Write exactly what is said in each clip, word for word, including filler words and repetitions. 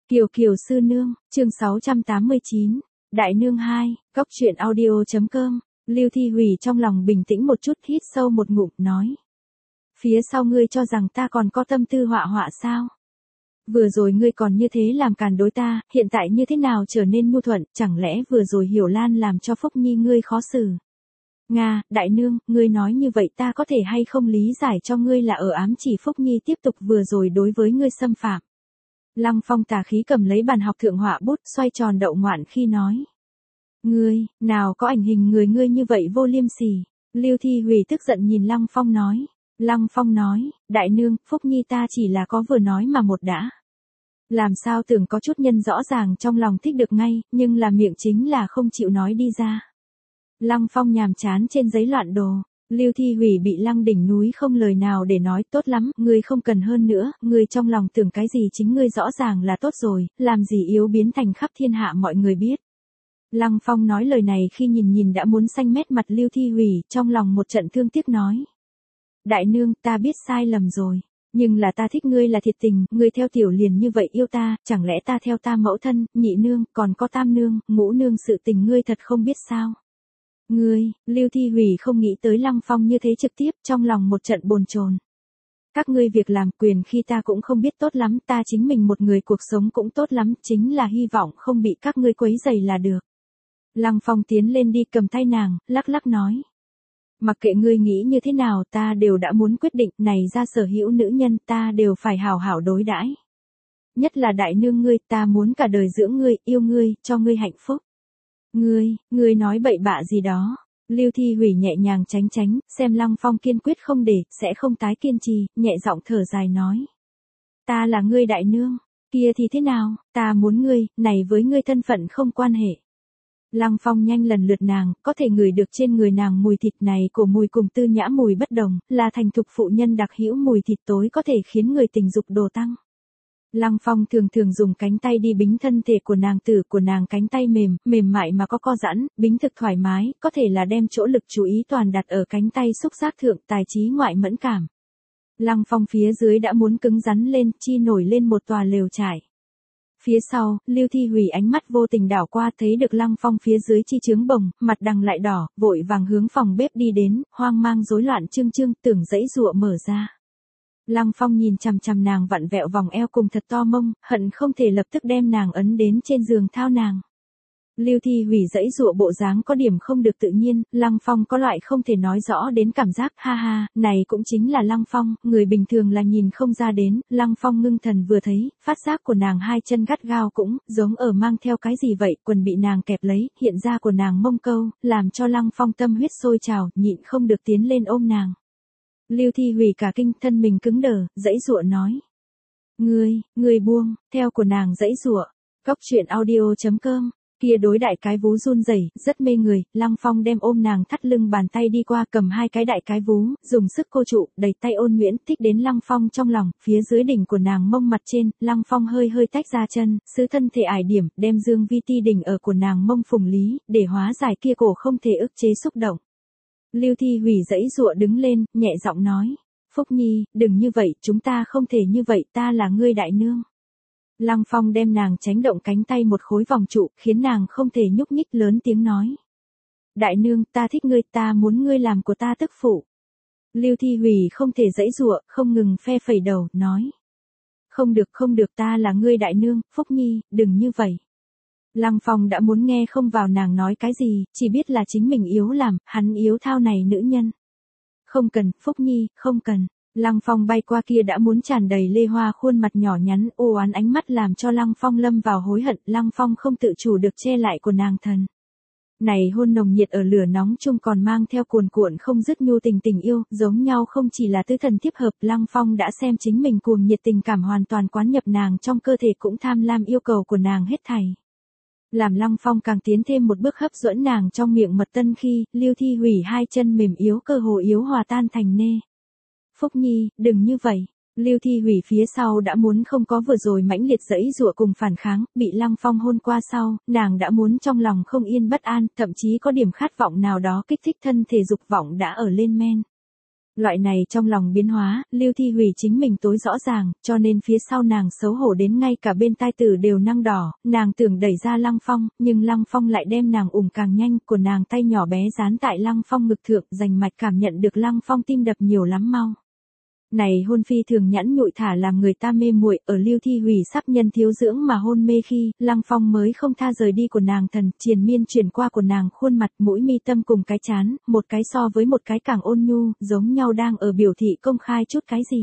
Kiều Kiều sư nương, chương sáu trăm tám mươi chín, Đại nương hai, Cóc truyện audio.com, Lưu Thi Hủy trong lòng bình tĩnh một chút hít sâu một ngụm, nói. Phía sau ngươi cho rằng ta còn có tâm tư họa họa sao? Vừa rồi ngươi còn như thế làm càn đối ta, hiện tại như thế nào trở nên nhu thuận, chẳng lẽ vừa rồi Hiểu Lan làm cho Phúc Nhi ngươi khó xử? Nga, đại nương, ngươi nói như vậy ta có thể hay không lý giải cho ngươi là ở ám chỉ Phúc Nhi tiếp tục vừa rồi đối với ngươi xâm phạm. Lăng Phong tà khí cầm lấy bàn học thượng họa bút xoay tròn đậu ngoạn khi nói. Ngươi, nào có ảnh hình người ngươi như vậy vô liêm sỉ. Lưu Thi Hủy tức giận nhìn Lăng Phong nói. Lăng Phong nói, đại nương, Phúc Nhi ta chỉ là có vừa nói mà một đã. Làm sao tưởng có chút nhân rõ ràng trong lòng thích được ngay, nhưng là miệng chính là không chịu nói đi ra. Lăng Phong nhàm chán trên giấy loạn đồ. Lưu Thi Hủy bị lăng đỉnh núi không lời nào để nói, tốt lắm, ngươi không cần hơn nữa, ngươi trong lòng tưởng cái gì chính ngươi rõ ràng là tốt rồi, làm gì yếu biến thành khắp thiên hạ mọi người biết. Lăng Phong nói lời này khi nhìn nhìn đã muốn xanh mét mặt Lưu Thi Hủy, trong lòng một trận thương tiếc nói. Đại nương, ta biết sai lầm rồi, nhưng là ta thích ngươi là thiệt tình, ngươi theo tiểu liền như vậy yêu ta, chẳng lẽ ta theo ta mẫu thân, nhị nương, còn có tam nương, ngũ nương sự tình ngươi thật không biết sao. Ngươi, Lưu Thi Hủy không nghĩ tới Lăng Phong như thế trực tiếp, trong lòng một trận bồn chồn. Các ngươi việc làm quyền khi ta cũng không biết tốt lắm, ta chính mình một người cuộc sống cũng tốt lắm, chính là hy vọng không bị các ngươi quấy rầy là được. Lăng Phong tiến lên đi cầm tay nàng, lắc lắc nói. Mặc kệ ngươi nghĩ như thế nào ta đều đã muốn quyết định, này ra sở hữu nữ nhân ta đều phải hảo hảo đối đãi. Nhất là đại nương ngươi, ta muốn cả đời dưỡng ngươi, yêu ngươi, cho ngươi hạnh phúc. Ngươi, ngươi nói bậy bạ gì đó. Lưu Thi Hủy nhẹ nhàng tránh tránh, xem Lăng Phong kiên quyết không để, sẽ không tái kiên trì, nhẹ giọng thở dài nói. Ta là ngươi đại nương, kia thì thế nào, ta muốn ngươi, này với ngươi thân phận không quan hệ. Lăng Phong nhanh lần lượt nàng, có thể ngửi được trên người nàng mùi thịt này của mùi cùng tư nhã mùi bất đồng, là thành thục phụ nhân đặc hữu mùi thịt tối có thể khiến người tình dục đồ tăng. Lăng Phong thường thường dùng cánh tay đi bính thân thể của nàng tử của nàng cánh tay mềm, mềm mại mà có co giãn, bính thực thoải mái, có thể là đem chỗ lực chú ý toàn đặt ở cánh tay xúc giác thượng tài trí ngoại mẫn cảm. Lăng Phong phía dưới đã muốn cứng rắn lên, chi nổi lên một tòa lều trải. Phía sau, Lưu Thi Hủy ánh mắt vô tình đảo qua thấy được Lăng Phong phía dưới chi trướng bồng, mặt đằng lại đỏ, vội vàng hướng phòng bếp đi đến, hoang mang rối loạn trương trương, tưởng dãy dụa mở ra. Lăng Phong nhìn chằm chằm nàng vặn vẹo vòng eo cùng thật to mông, hận không thể lập tức đem nàng ấn đến trên giường thao nàng. Lưu Thi Hủy dãy dụa bộ dáng có điểm không được tự nhiên, Lăng Phong có loại không thể nói rõ đến cảm giác, ha ha, này cũng chính là Lăng Phong, người bình thường là nhìn không ra đến, Lăng Phong ngưng thần vừa thấy, phát giác của nàng hai chân gắt gao cũng, giống ở mang theo cái gì vậy, quần bị nàng kẹp lấy, hiện ra của nàng mông câu, làm cho Lăng Phong tâm huyết sôi trào, nhịn không được tiến lên ôm nàng. Lưu Thi Hủy cả kinh, thân mình cứng đờ, dãy dụa nói. Ngươi, ngươi buông, theo của nàng dãy dụa, Cóc truyện audio.com. Kia đối đại cái vú run rẩy, rất mê người, Lăng Phong đem ôm nàng thắt lưng bàn tay đi qua cầm hai cái đại cái vú, dùng sức cô trụ, đẩy tay ôn nhuyễn, thích đến Lăng Phong trong lòng, phía dưới đỉnh của nàng mông mặt trên, Lăng Phong hơi hơi tách ra chân, sứ thân thể ải điểm, đem dương vi ti đỉnh ở của nàng mông phùng lý, để hóa giải kia cổ không thể ức chế xúc động. Lưu Thi Hủy dãy dụa đứng lên, nhẹ giọng nói, Phúc Nhi, đừng như vậy, chúng ta không thể như vậy, ta là ngươi đại nương. Lăng Phong đem nàng tránh động cánh tay một khối vòng trụ, khiến nàng không thể nhúc nhích, lớn tiếng nói. Đại nương, ta thích ngươi, ta muốn ngươi làm của ta tức phụ. Lưu Thi Hủy không thể dãy dụa, không ngừng phe phẩy đầu, nói. Không được không được, ta là ngươi đại nương, Phúc Nhi, đừng như vậy. Lăng Phong đã muốn nghe không vào nàng nói cái gì, chỉ biết là chính mình yếu làm, hắn yếu thao này nữ nhân. Không cần, Phúc Nhi, không cần. Lăng Phong bay qua kia đã muốn tràn đầy lê hoa khuôn mặt nhỏ nhắn, ô oán ánh mắt làm cho Lăng Phong lâm vào hối hận, Lăng Phong không tự chủ được che lại của nàng thần. Này hôn nồng nhiệt ở lửa nóng chung còn mang theo cuồn cuộn không dứt nhu tình tình yêu, giống nhau không chỉ là tứ thần tiếp hợp, Lăng Phong đã xem chính mình cuồng nhiệt tình cảm hoàn toàn quán nhập nàng trong cơ thể cũng tham lam yêu cầu của nàng hết thảy. Làm Lăng Phong càng tiến thêm một bước hấp dẫn nàng trong miệng mật tân khi, Lưu Thi Hủy hai chân mềm yếu cơ hồ yếu hòa tan thành nê. Phúc Nhi, đừng như vậy. Lưu Thi Hủy phía sau đã muốn không có vừa rồi mãnh liệt dãy dụa cùng phản kháng, bị Lăng Phong hôn qua sau, nàng đã muốn trong lòng không yên bất an, thậm chí có điểm khát vọng nào đó kích thích thân thể dục vọng đã ở lên men. Loại này trong lòng biến hóa, Lưu Thi Hủy chính mình tối rõ ràng, cho nên phía sau nàng xấu hổ đến ngay cả bên tai tử đều năng đỏ, nàng tưởng đẩy ra Lăng Phong, nhưng Lăng Phong lại đem nàng ủng càng nhanh, của nàng tay nhỏ bé dán tại Lăng Phong ngực thượng, rành mạch cảm nhận được Lăng Phong tim đập nhiều lắm mau. Này hôn phi thường nhẫn nhụi thả làm người ta mê muội, ở Lưu Thi Hủy sắp nhân thiếu dưỡng mà hôn mê khi, Lăng Phong mới không tha rời đi của nàng thần, triền miên chuyển qua của nàng khuôn mặt, mũi mi tâm cùng cái chán, một cái so với một cái càng ôn nhu, giống nhau đang ở biểu thị công khai chút cái gì.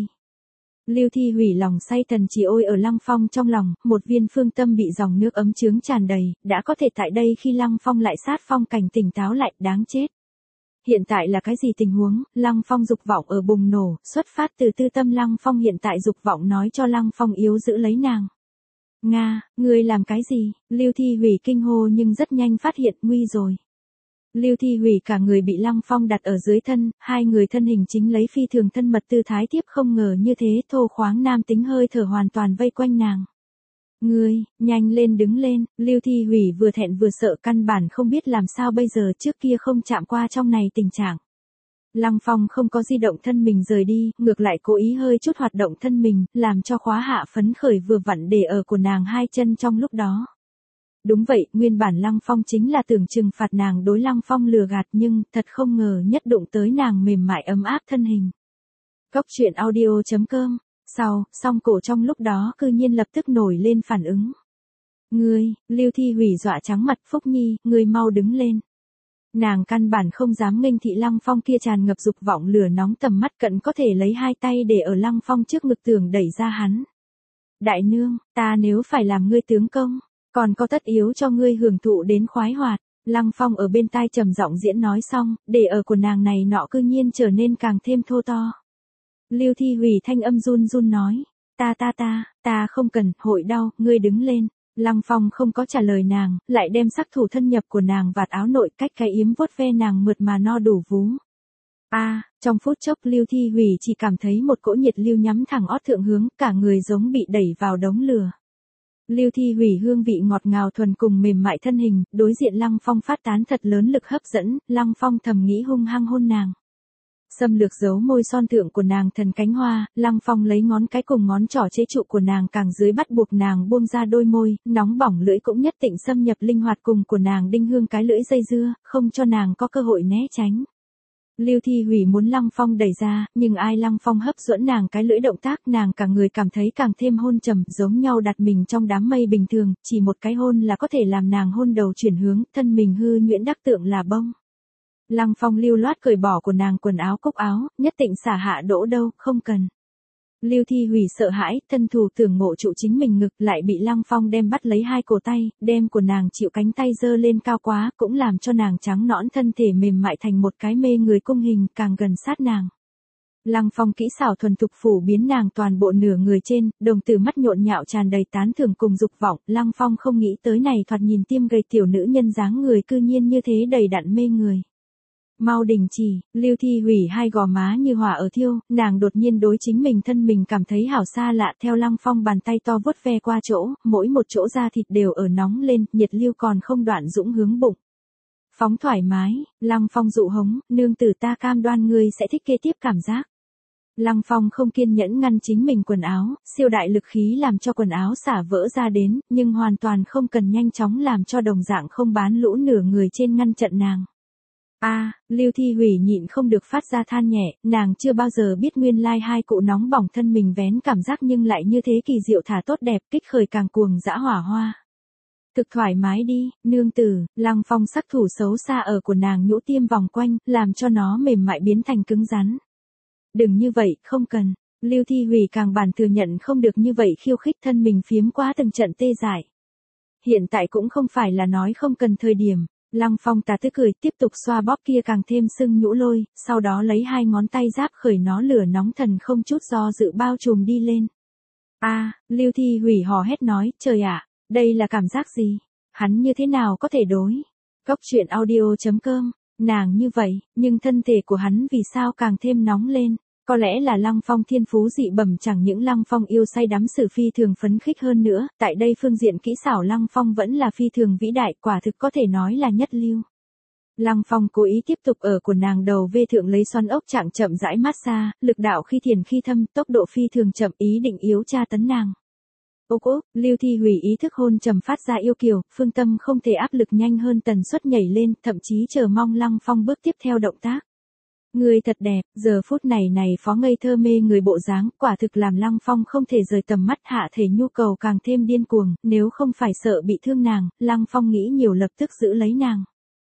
Lưu Thi Hủy lòng say thần chỉ ôi ở Lăng Phong trong lòng, một viên phương tâm bị dòng nước ấm chướng tràn đầy, đã có thể tại đây khi Lăng Phong lại sát phong cảnh tỉnh táo lại, đáng chết. Hiện tại là cái gì tình huống, Lăng Phong dục vọng ở bùng nổ, xuất phát từ tư tâm Lăng Phong hiện tại dục vọng nói cho Lăng Phong yếu giữ lấy nàng. Nga, ngươi làm cái gì, Lưu Thi Hủy kinh hô nhưng rất nhanh phát hiện nguy rồi. Lưu Thi Hủy cả người bị Lăng Phong đặt ở dưới thân, hai người thân hình chính lấy phi thường thân mật tư thái tiếp không ngờ như thế thô khoáng nam tính hơi thở hoàn toàn vây quanh nàng. Ngươi, nhanh lên đứng lên, Lưu Thi Hủy vừa thẹn vừa sợ căn bản không biết làm sao bây giờ trước kia không chạm qua trong này tình trạng. Lăng Phong không có di động thân mình rời đi, ngược lại cố ý hơi chút hoạt động thân mình, làm cho khóa hạ phấn khởi vừa vặn để ở của nàng hai chân trong lúc đó. Đúng vậy, nguyên bản Lăng Phong chính là tưởng trừng phạt nàng đối Lăng Phong lừa gạt nhưng thật không ngờ nhất đụng tới nàng mềm mại ấm áp thân hình. Cốc truyện audio chấm com. Sau, song cổ trong lúc đó cư nhiên lập tức nổi lên phản ứng. Ngươi, Lưu Thi Hủy dọa trắng mặt Phúc Nhi, ngươi mau đứng lên. Nàng căn bản không dám nghênh thị Lăng Phong kia tràn ngập dục vọng lửa nóng tầm mắt cận có thể lấy hai tay để ở Lăng Phong trước ngực tưởng đẩy ra hắn. Đại nương, ta nếu phải làm ngươi tướng công, còn có tất yếu cho ngươi hưởng thụ đến khoái hoạt. Lăng Phong ở bên tai trầm giọng diễn nói xong, để ở của nàng này nọ cư nhiên trở nên càng thêm thô to. Lưu Thi Hủy thanh âm run run nói, ta ta ta, ta không cần, hội đau, ngươi đứng lên. Lăng Phong không có trả lời nàng, lại đem sắc thủ thân nhập của nàng vạt áo nội cách cái yếm vuốt ve nàng mượt mà no đủ vú. A, à, trong phút chốc Lưu Thi Hủy chỉ cảm thấy một cỗ nhiệt lưu nhắm thẳng ót thượng hướng, cả người giống bị đẩy vào đống lửa. Lưu Thi Hủy hương vị ngọt ngào thuần cùng mềm mại thân hình, đối diện Lăng Phong phát tán thật lớn lực hấp dẫn, Lăng Phong thầm nghĩ hung hăng hôn nàng. Xâm lược dấu môi son thượng của nàng thần cánh hoa, Lăng Phong lấy ngón cái cùng ngón trỏ chế trụ của nàng càng dưới bắt buộc nàng buông ra đôi môi, nóng bỏng lưỡi cũng nhất định xâm nhập linh hoạt cùng của nàng đinh hương cái lưỡi dây dưa, không cho nàng có cơ hội né tránh. Lưu Thi Hủy muốn Lăng Phong đẩy ra, nhưng ai Lăng Phong hấp dẫn nàng cái lưỡi động tác nàng cả người cảm thấy càng thêm hôn trầm, giống nhau đặt mình trong đám mây bình thường, chỉ một cái hôn là có thể làm nàng hôn đầu chuyển hướng, thân mình hư nhuyễn đắc tượng là bông. Lăng Phong lưu loát cởi bỏ của nàng quần áo cúc áo, nhất định xả hạ đỗ đâu, không cần. Lưu Thi Hủy sợ hãi, thân thủ tưởng ngộ trụ chính mình ngực lại bị Lăng Phong đem bắt lấy hai cổ tay, đem của nàng chịu cánh tay dơ lên cao quá, cũng làm cho nàng trắng nõn thân thể mềm mại thành một cái mê người cung hình càng gần sát nàng. Lăng Phong kỹ xảo thuần thục phủ biến nàng toàn bộ nửa người trên, đồng tử mắt nhộn nhạo tràn đầy tán thưởng cùng dục vọng, Lăng Phong không nghĩ tới này thoạt nhìn tiêm gầy tiểu nữ nhân dáng người cư nhiên như thế đầy đặn mê người. Mau đình chỉ, Lưu Thi Hủy hai gò má như hỏa ở thiêu, nàng đột nhiên đối chính mình thân mình cảm thấy hảo xa lạ theo Lăng Phong bàn tay to vuốt ve qua chỗ, mỗi một chỗ da thịt đều ở nóng lên, nhiệt lưu còn không đoạn dũng hướng bụng. Phóng thoải mái, Lăng Phong dụ hống, nương tử ta cam đoan ngươi sẽ thích kế tiếp cảm giác. Lăng Phong không kiên nhẫn ngăn chính mình quần áo, siêu đại lực khí làm cho quần áo xả vỡ ra đến, nhưng hoàn toàn không cần nhanh chóng làm cho đồng dạng không bán lũ nửa người trên ngăn trận nàng. A, à, Lưu Thi Hủy nhịn không được phát ra than nhẹ, nàng chưa bao giờ biết nguyên lai hai cụ nóng bỏng thân mình vén cảm giác nhưng lại như thế kỳ diệu thả tốt đẹp, kích khởi càng cuồng dã hỏa hoa. Thực thoải mái đi, nương tử, Lăng Phong sắc thủ xấu xa ở của nàng nhũ tiêm vòng quanh, làm cho nó mềm mại biến thành cứng rắn. Đừng như vậy, không cần. Lưu Thi Hủy càng bản thừa nhận không được như vậy khiêu khích thân mình phiếm quá từng trận tê dại. Hiện tại cũng không phải là nói không cần thời điểm. Lăng Phong tà tức cười tiếp tục xoa bóp kia càng thêm sưng nhũ lôi, sau đó lấy hai ngón tay giáp khởi nó lửa nóng thần không chút do dự bao trùm đi lên. A, à, Lưu Thi Hủy hò hét nói, trời ạ, đây là cảm giác gì? Hắn như thế nào có thể đối? Cốc truyện audio chấm com, nàng như vậy, nhưng thân thể của hắn vì sao càng thêm nóng lên? Có lẽ là Lăng Phong thiên phú dị bẩm chẳng những Lăng Phong yêu say đắm sử phi thường phấn khích hơn nữa, tại đây phương diện kỹ xảo Lăng Phong vẫn là phi thường vĩ đại quả thực có thể nói là nhất lưu. Lăng Phong cố ý tiếp tục ở của nàng đầu vê thượng lấy xoắn ốc trạng chậm rãi massage, lực đạo khi thiền khi thâm, tốc độ phi thường chậm, ý định yếu tra tấn nàng. Ốc ốc, Lưu Thi Hủy ý thức hôn trầm phát ra yêu kiều, phương tâm không thể áp lực nhanh hơn tần suất nhảy lên, thậm chí chờ mong Lăng Phong bước tiếp theo động tác. Người thật đẹp, giờ phút này này phó ngây thơ mê người bộ dáng, quả thực làm Lăng Phong không thể rời tầm mắt, hạ thể nhu cầu càng thêm điên cuồng, nếu không phải sợ bị thương nàng, Lăng Phong nghĩ nhiều lập tức giữ lấy nàng.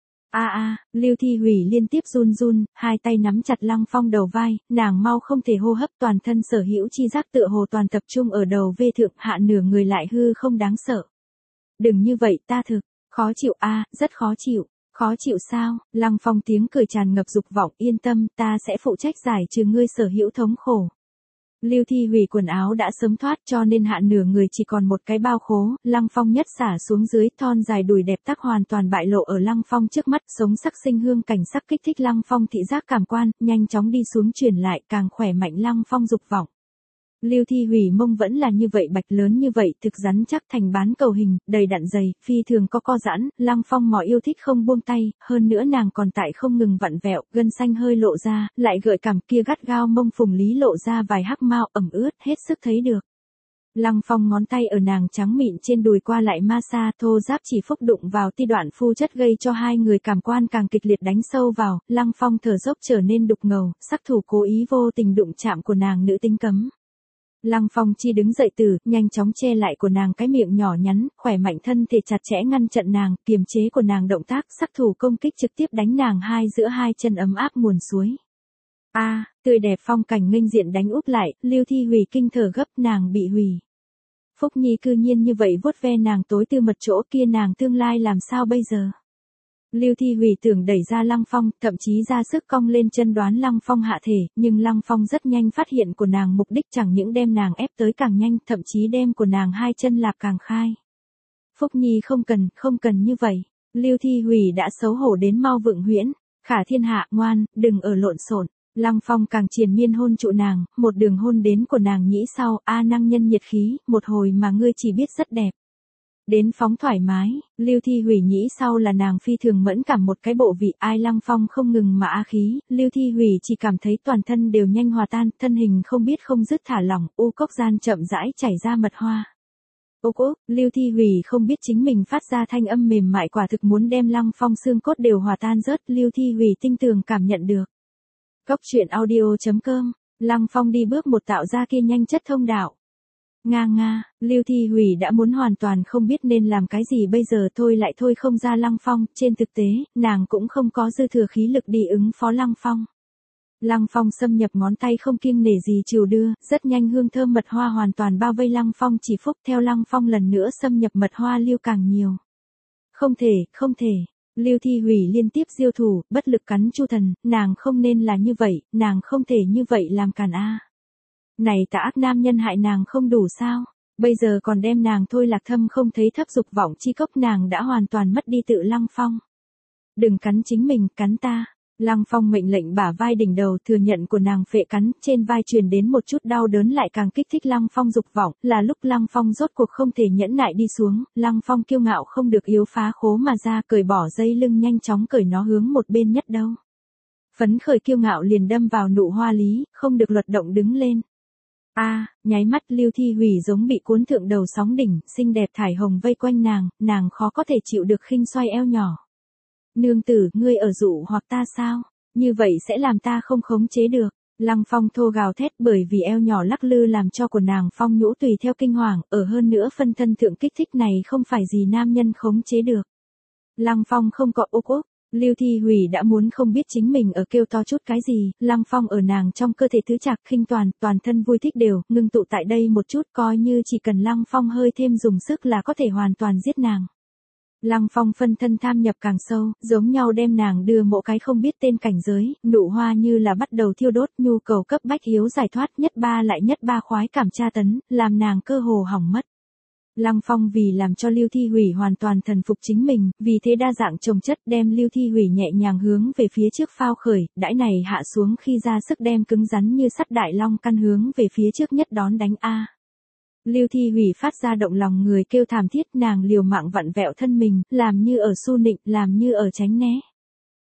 A a, Lưu Thi Hủy liên tiếp run run, hai tay nắm chặt Lăng Phong đầu vai, nàng mau không thể hô hấp, toàn thân sở hữu chi giác tựa hồ toàn tập trung ở đầu vê thượng, hạ nửa người lại hư không đáng sợ. Đừng như vậy, ta thực, khó chịu a, rất khó chịu. Khó chịu sao? Lăng Phong tiếng cười tràn ngập dục vọng, yên tâm, ta sẽ phụ trách giải trừ ngươi sở hữu thống khổ. Lưu Thi Hủy quần áo đã sớm thoát cho nên hạ nửa người chỉ còn một cái bao khố, Lăng Phong nhất xả xuống dưới, thon dài đùi đẹp tắc hoàn toàn bại lộ ở Lăng Phong trước mắt, sống sắc sinh hương cảnh sắc kích thích Lăng Phong thị giác cảm quan, nhanh chóng đi xuống truyền lại, càng khỏe mạnh Lăng Phong dục vọng. Lưu Thi Hủy mông vẫn là như vậy, bạch lớn như vậy, thực rắn chắc thành bán cầu hình, đầy đặn dày, phi thường có co giãn, Lăng Phong mò yêu thích không buông tay, hơn nữa nàng còn tại không ngừng vặn vẹo, gân xanh hơi lộ ra, lại gợi cảm kia gắt gao mông phùng lý lộ ra vài hắc mao ẩm ướt, hết sức thấy được. Lăng Phong ngón tay ở nàng trắng mịn trên đùi qua lại ma sa, thô giáp chỉ phúc đụng vào ti đoạn phu chất gây cho hai người cảm quan càng kịch liệt đánh sâu vào, Lăng Phong thở dốc trở nên đục ngầu, sắc thủ cố ý vô tình đụng chạm của nàng nữ tính cấm. Lăng Phong chi đứng dậy từ, nhanh chóng che lại của nàng cái miệng nhỏ nhắn, khỏe mạnh thân thể chặt chẽ ngăn chặn nàng, kiềm chế của nàng động tác, sắc thủ công kích trực tiếp đánh nàng hai giữa hai chân ấm áp nguồn suối. A, à, tươi đẹp phong cảnh nghênh diện đánh úp lại, Lưu Thi Hủy kinh thở gấp, nàng bị hủy. Phúc Nhi cư nhiên như vậy vuốt ve nàng tối tư mật chỗ kia, nàng tương lai làm sao bây giờ? Lưu Thi Hủy tưởng đẩy ra Lăng Phong, thậm chí ra sức cong lên chân đoán Lăng Phong hạ thể, nhưng Lăng Phong rất nhanh phát hiện của nàng mục đích chẳng những đem nàng ép tới càng nhanh, thậm chí đem của nàng hai chân lạp càng khai. Phúc Nhi không cần, không cần như vậy. Lưu Thi Hủy đã xấu hổ đến mau vượng huyễn. Khả thiên hạ, ngoan, đừng ở lộn xộn. Lăng Phong càng triền miên hôn trụ nàng, một đường hôn đến của nàng nhĩ sau, a năng nhân nhiệt khí, một hồi mà ngươi chỉ biết rất đẹp. Đến phóng thoải mái, Lưu Thi Hủy nhĩ sau là nàng phi thường mẫn cảm một cái bộ vị, ai Lăng Phong không ngừng mà a khí, Lưu Thi Hủy chỉ cảm thấy toàn thân đều nhanh hòa tan, thân hình không biết không dứt thả lỏng, u cốc gian chậm rãi chảy ra mật hoa. Ốc ốc, Lưu Thi Hủy không biết chính mình phát ra thanh âm mềm mại quả thực muốn đem Lăng Phong xương cốt đều hòa tan rớt, Lưu Thi Hủy tinh tường cảm nhận được. Cốc truyện audio chấm com, Lăng Phong đi bước một tạo ra kia nhanh chất thông đạo. Nga nga, Lưu Thi Hủy đã muốn hoàn toàn không biết nên làm cái gì bây giờ, thôi lại thôi không ra Lăng Phong, trên thực tế, nàng cũng không có dư thừa khí lực đi ứng phó Lăng Phong. Lăng Phong xâm nhập ngón tay không kiêng nể gì chiều đưa, rất nhanh hương thơm mật hoa hoàn toàn bao vây Lăng Phong, chỉ phúc theo Lăng Phong lần nữa xâm nhập mật hoa lưu càng nhiều. Không thể, không thể. Lưu Thi Hủy liên tiếp diêu thủ, bất lực cắn Chu Thần, nàng không nên là như vậy, nàng không thể như vậy làm càn a. Này tà ác nam nhân hại nàng không đủ sao, bây giờ còn đem nàng thôi lạc thâm không thấy thấp dục vọng chi cốc, nàng đã hoàn toàn mất đi tự Lăng Phong. Đừng cắn chính mình, cắn ta. Lăng Phong mệnh lệnh bả vai đỉnh đầu, thừa nhận của nàng phệ cắn, trên vai truyền đến một chút đau đớn lại càng kích thích Lăng Phong dục vọng, là lúc Lăng Phong rốt cuộc không thể nhẫn nại đi xuống, Lăng Phong kiêu ngạo không được yếu phá khố mà ra, cởi bỏ dây lưng nhanh chóng cởi nó hướng một bên nhất đâu. Phấn khởi kiêu ngạo liền đâm vào nụ hoa lý, không được luật động đứng lên. A, à, nháy mắt Lưu Thi Hủy giống bị cuốn thượng đầu sóng đỉnh, xinh đẹp thải hồng vây quanh nàng, nàng khó có thể chịu được khinh xoay eo nhỏ. Nương tử, ngươi ở dụ hoặc ta sao? Như vậy sẽ làm ta không khống chế được. Lăng Phong thô gào thét, bởi vì eo nhỏ lắc lư làm cho của nàng phong nhũ tùy theo kinh hoàng, ở hơn nữa phân thân thượng kích thích này không phải gì nam nhân khống chế được. Lăng Phong không có ốc ốc, Lưu Thi Hủy đã muốn không biết chính mình ở kêu to chút cái gì, Lăng Phong ở nàng trong cơ thể thứ chạc khinh toàn, toàn thân vui thích đều, ngưng tụ tại đây một chút, coi như chỉ cần Lăng Phong hơi thêm dùng sức là có thể hoàn toàn giết nàng. Lăng Phong phân thân tham nhập càng sâu, giống nhau đem nàng đưa mỗi cái không biết tên cảnh giới, nụ hoa như là bắt đầu thiêu đốt, nhu cầu cấp bách hiếu giải thoát, nhất ba lại nhất ba khoái cảm tra tấn, làm nàng cơ hồ hỏng mất. Lăng Phong vì làm cho Lưu Thi Hủy hoàn toàn thần phục chính mình, vì thế đa dạng chồng chất đem Lưu Thi Hủy nhẹ nhàng hướng về phía trước phao khởi, đãi này hạ xuống khi ra sức đem cứng rắn như sắt đại long căn hướng về phía trước nhất đón đánh a. Lưu Thi Hủy phát ra động lòng người kêu thảm thiết, nàng liều mạng vặn vẹo thân mình, làm như ở su nịnh, làm như ở tránh né.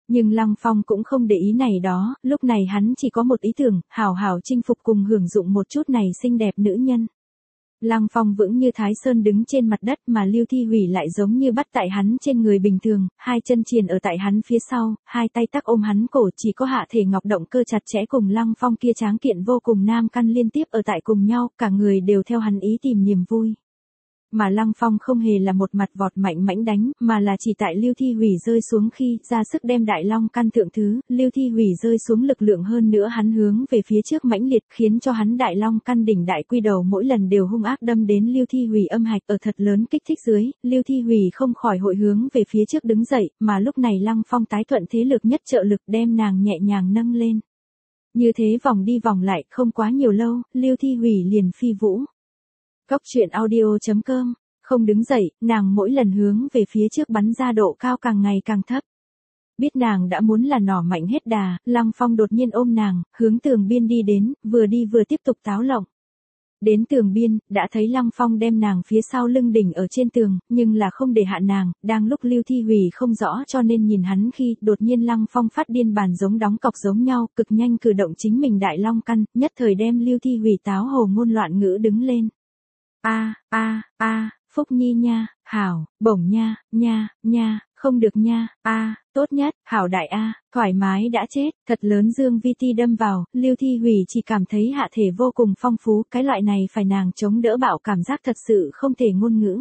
Nhưng Lăng Phong cũng không để ý này đó, lúc này hắn chỉ có một ý tưởng, hảo hảo chinh phục cùng hưởng dụng một chút này xinh đẹp nữ nhân. Lăng Phong vững như Thái Sơn đứng trên mặt đất mà Lưu Thi Hủy lại giống như bắt tại hắn trên người bình thường, hai chân triền ở tại hắn phía sau, hai tay tắc ôm hắn cổ, chỉ có hạ thể ngọc động cơ chặt chẽ cùng Lăng Phong kia tráng kiện vô cùng nam căn liên tiếp ở tại cùng nhau, cả người đều theo hắn ý tìm niềm vui. Mà Lăng Phong không hề là một mặt vọt mạnh mãnh đánh, mà là chỉ tại Lưu Thi Hủy rơi xuống khi ra sức đem đại long căn thượng thứ, Lưu Thi Hủy rơi xuống lực lượng hơn nữa hắn hướng về phía trước mãnh liệt khiến cho hắn đại long căn đỉnh đại quy đầu mỗi lần đều hung ác đâm đến Lưu Thi Hủy âm hạch ở thật lớn kích thích dưới, Lưu Thi Hủy không khỏi hội hướng về phía trước đứng dậy, mà lúc này Lăng Phong tái thuận thế lực nhất trợ lực đem nàng nhẹ nhàng nâng lên. Như thế vòng đi vòng lại không quá nhiều lâu, Lưu Thi Hủy liền phi vũ. Cốc truyện audio chấm com, không đứng dậy, nàng mỗi lần hướng về phía trước bắn ra độ cao càng ngày càng thấp. Biết nàng đã muốn là nỏ mạnh hết đà, Lăng Phong đột nhiên ôm nàng, hướng tường biên đi đến, vừa đi vừa tiếp tục táo lộng. Đến tường biên, đã thấy Lăng Phong đem nàng phía sau lưng đỉnh ở trên tường, nhưng là không để hạ nàng, đang lúc Lưu Thi Hủy không rõ cho nên nhìn hắn khi, đột nhiên Lăng Phong phát điên bàn giống đóng cọc giống nhau, cực nhanh cử động chính mình đại long căn, nhất thời đem Lưu Thi Hủy táo hồ ngôn loạn ngữ đứng lên. A, a, a, Phúc Nhi nha, hảo, bổng nha, nha, nha, không được nha, a, tốt nhất, hảo đại a, thoải mái đã chết, thật lớn dương vi ti đâm vào, Lưu Thi Hủy chỉ cảm thấy hạ thể vô cùng phong phú, cái loại này phải nàng chống đỡ bạo cảm giác thật sự không thể ngôn ngữ.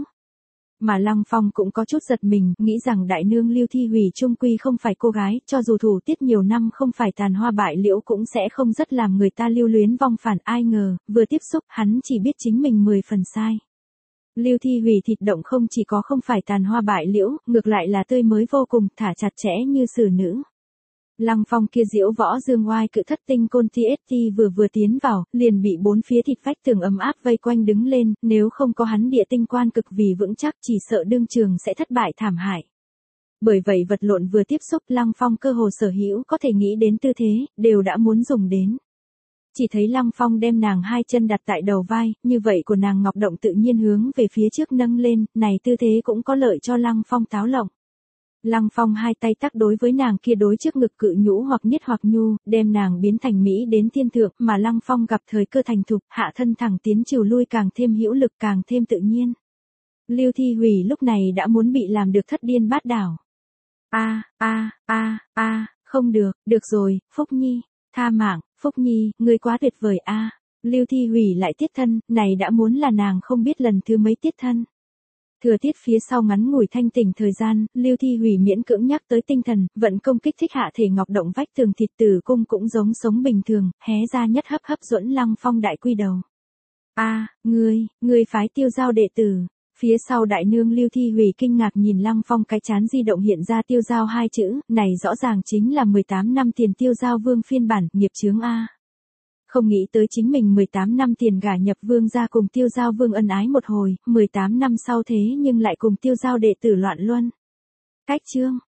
Mà Lăng Phong cũng có chút giật mình, nghĩ rằng đại nương Lưu Thi Hủy trung quy không phải cô gái, cho dù thủ tiết nhiều năm không phải tàn hoa bại liễu cũng sẽ không rất làm người ta lưu luyến vong phản, ai ngờ, vừa tiếp xúc, hắn chỉ biết chính mình mười phần sai. Lưu Thi Hủy thịt động không chỉ có không phải tàn hoa bại liễu, ngược lại là tươi mới vô cùng, thả chặt chẽ như xử nữ. Lăng Phong kia diễu võ dương oai cự thất tinh côn tê ét tê vừa vừa tiến vào, liền bị bốn phía thịt vách tường ấm áp vây quanh đứng lên, nếu không có hắn địa tinh quan cực vì vững chắc chỉ sợ đương trường sẽ thất bại thảm hại. Bởi vậy vật lộn vừa tiếp xúc Lăng Phong cơ hồ sở hữu có thể nghĩ đến tư thế, đều đã muốn dùng đến. Chỉ thấy Lăng Phong đem nàng hai chân đặt tại đầu vai, như vậy của nàng ngọc động tự nhiên hướng về phía trước nâng lên, này tư thế cũng có lợi cho Lăng Phong táo lộng. Lăng Phong hai tay tác đối với nàng kia đối trước ngực cự nhũ hoặc niết hoặc nhu, đem nàng biến thành mỹ đến thiên thượng, mà Lăng Phong gặp thời cơ thành thục, hạ thân thẳng tiến chiều lui càng thêm hữu lực càng thêm tự nhiên. Lưu Thi Hủy lúc này đã muốn bị làm được thất điên bát đảo. A, a, a, a, không được, được rồi, Phúc Nhi, tha mạng, Phúc Nhi, ngươi quá tuyệt vời a. À. Lưu Thi Hủy lại tiết thân, này đã muốn là nàng không biết lần thứ mấy tiết thân. Thừa tiết phía sau ngắn ngủi thanh tỉnh thời gian, Lưu Thi Hủy miễn cưỡng nhắc tới tinh thần, vận công kích thích hạ thể ngọc động vách tường thịt tử cung cũng giống sống bình thường, hé ra nhất hấp hấp dẫn Lăng Phong đại quy đầu. A, à, ngươi, ngươi phái Tiêu Giao đệ tử. Phía sau đại nương Lưu Thi Hủy kinh ngạc nhìn Lăng Phong cái chán di động hiện ra Tiêu Giao hai chữ, này rõ ràng chính là mười tám năm tiền Tiêu Giao vương phiên bản, nghiệp chướng a. Không nghĩ tới chính mình mười tám năm tiền gả nhập vương gia cùng Tiêu Giao vương ân ái một hồi, mười tám năm sau thế nhưng lại cùng Tiêu Giao đệ tử loạn luân. Cách chương